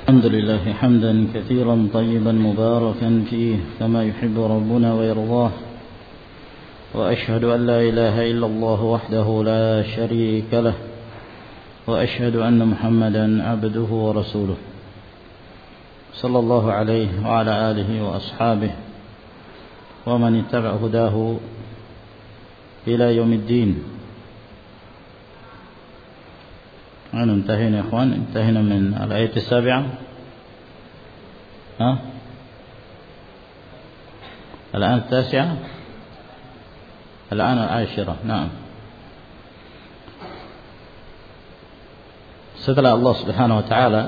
الحمد لله حمدا كثيرا طيبا مباركا فيه كما يحب ربنا ويرضاه وأشهد أن لا إله إلا الله وحده لا شريك له وأشهد أن محمدا عبده ورسوله صلى الله عليه وعلى آله وأصحابه ومن اتبع هداه إلى يوم الدين. انتهينا يا إخوان، انتهينا من الآية السابعة. الآن التاسعة، الآن العاشرة. نعم. Setelah Allah Subhanahu wa taala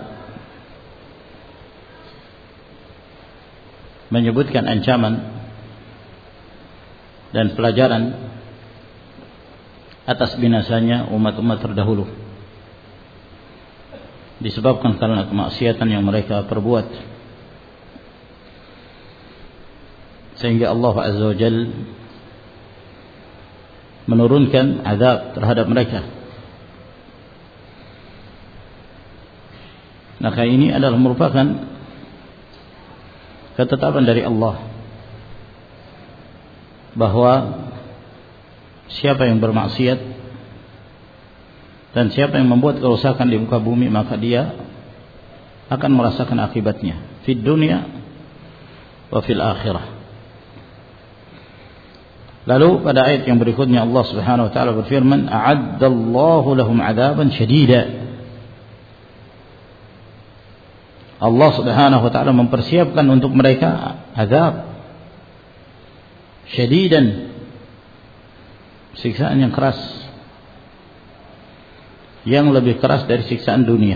menyebutkan ancaman dan pelajaran atas binasanya umat-umat terdahulu disebabkan karena kemaksiatan yang mereka perbuat, sehingga Allah Azza wa Jalla menurunkan azab terhadap mereka. Maka ini adalah merupakan ketetapan dari Allah bahwa siapa yang bermaksiat dan siapa yang membuat kerusakan di muka bumi, maka dia akan merasakan akibatnya fid dunya wa fil akhirah. Lalu pada ayat yang berikutnya Allah Subhanahu wa taala berfirman, a'addallahu lahum 'adzaban syadida. Allah Subhanahu wa taala mempersiapkan untuk mereka azab syadidan, siksaan yang keras, yang lebih keras dari siksaan dunia.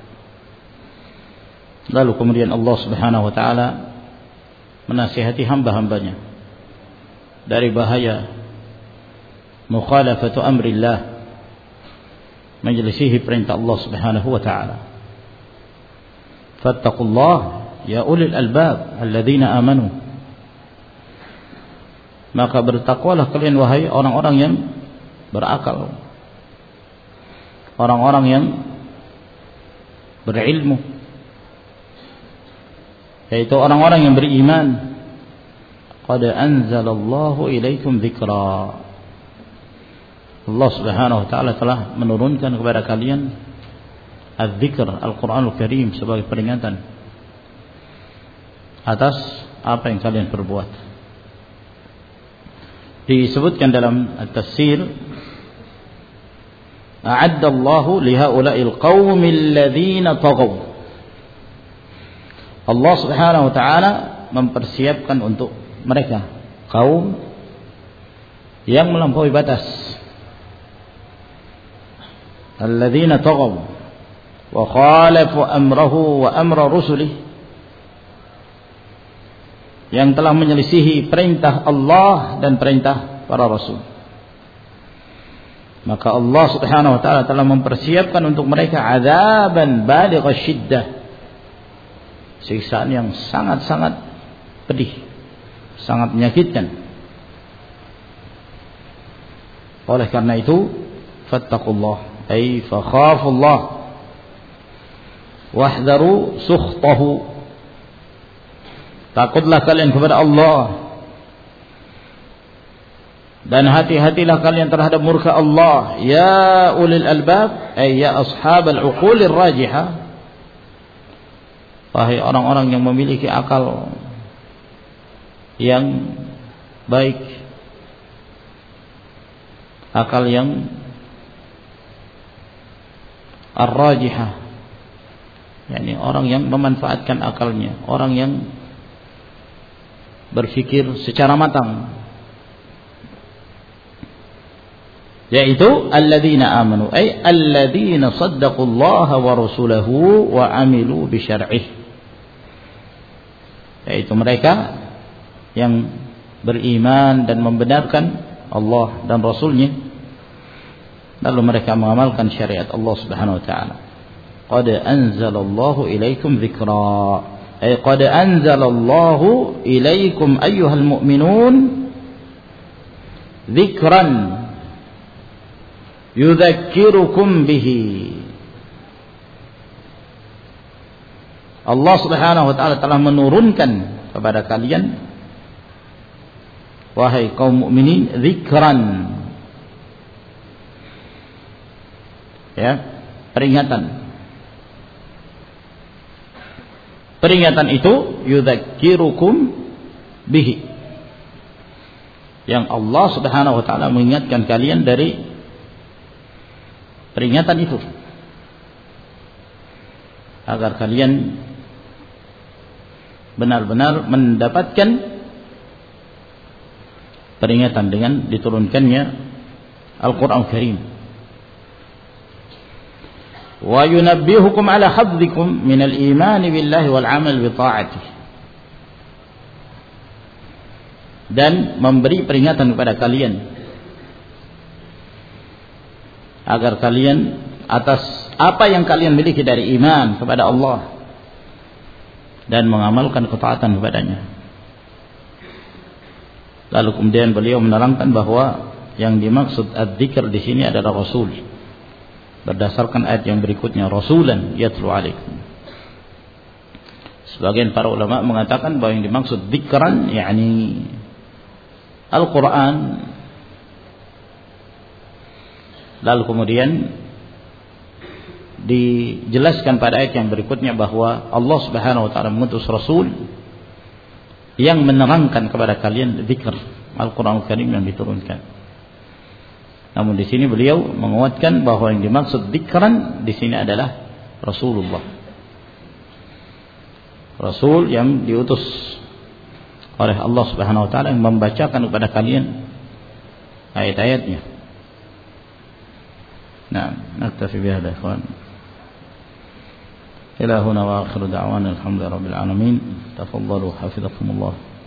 Lalu kemudian Allah Subhanahu wa taala menasihati hamba-hambanya dari bahaya mukhalafatu amrillah, menyelisihi perintah Allah Subhanahu wa taala. Fattaqullah ya ulil albab alladzina amanu. Maka bertakwalah kalian wahai orang-orang yang berakal, orang-orang yang berilmu, yaitu orang-orang yang beriman. Qad anzalallahu ilaikum dzikra. Allah Subhanahu wa taala telah menurunkan kepada kalian az-dzikr, Al-Qur'anul Karim, sebagai peringatan atas apa yang kalian perbuat. Disebutkan dalam at-tafsir, a'addallahu lihaula'il qaumil ladzina taghaw. Allah Subhanahu wa taala mempersiapkan untuk mereka kaum yang melampaui batas, alladzina taghaw wa khalafu amrahu wa amra rusulih, yang telah menyelisihi perintah Allah dan perintah para rasul. Maka Allah Subhanahu wa taala telah mempersiapkan untuk mereka azaban baligha syiddah, siksaan yang sangat-sangat pedih, sangat menyakitkan. Oleh karena itu, fattaqullah ay fakhafullah wahdharu sukhtahu. Takutlah kalian kepada Allah dan hati-hatilah kalian terhadap murka Allah. Ya ulil albab ay ya ashabal uqulir rajihah, wahai orang-orang yang memiliki akal yang baik, akal yang ar-rajihah, yakni orang yang memanfaatkan akalnya, orang yang berfikir secara matang, yaitu alladzina amanu ay alladzina saddaqullaha wa rasulahu wa amilu bi syar'ih, yaitu mereka yang beriman dan membenarkan Allah dan Rasulnya, lalu mereka mengamalkan syariat Allah Subhanahu wa taala. Qad anzalallahu ilaikum dzikra ay qad anzalallahu ilaikum ayyuhal mu'minun dzikran yudzakirukum bihi. Allah Subhanahu wa taala telah menurunkan kepada kalian wahai kaum mukminin dzikran, ya, peringatan itu yudzakirukum bihi, yang Allah Subhanahu wa taala mengingatkan kalian dari peringatan itu agar kalian benar-benar mendapatkan peringatan dengan diturunkannya Al-Qur'an Karim. Wa yunabbihukum ala hadzikum min al-iman billahi wal 'amal bi ta'atih, dan memberi peringatan kepada kalian agar kalian atas apa yang kalian miliki dari iman kepada Allah dan mengamalkan ketaatan kepadanya. Lalu kemudian beliau menerangkan bahwa yang dimaksud adzikr di sini adalah Rasul, berdasarkan ayat yang berikutnya, Rasulan yatlu alaikum. Sebagian para ulama mengatakan bahwa yang dimaksud dzikran yakni Al-Quran. Lalu kemudian dijelaskan pada ayat yang berikutnya bahwa Allah Subhanahu wa taala mengutus Rasul yang menerangkan kepada kalian zikr Al-Qur'an Al-Karim yang diturunkan. Namun di sini beliau menguatkan bahwa yang dimaksud zikran di sini adalah Rasulullah, Rasul yang diutus oleh Allah Subhanahu wa taala yang membacakan kepada kalian ayat-ayatnya. Nah, naktafi bihadza ikhwan. Ila huna wa akhiru da'wana alhamdulillahi rabbil alamin. Tafaddalu hafizakumullah.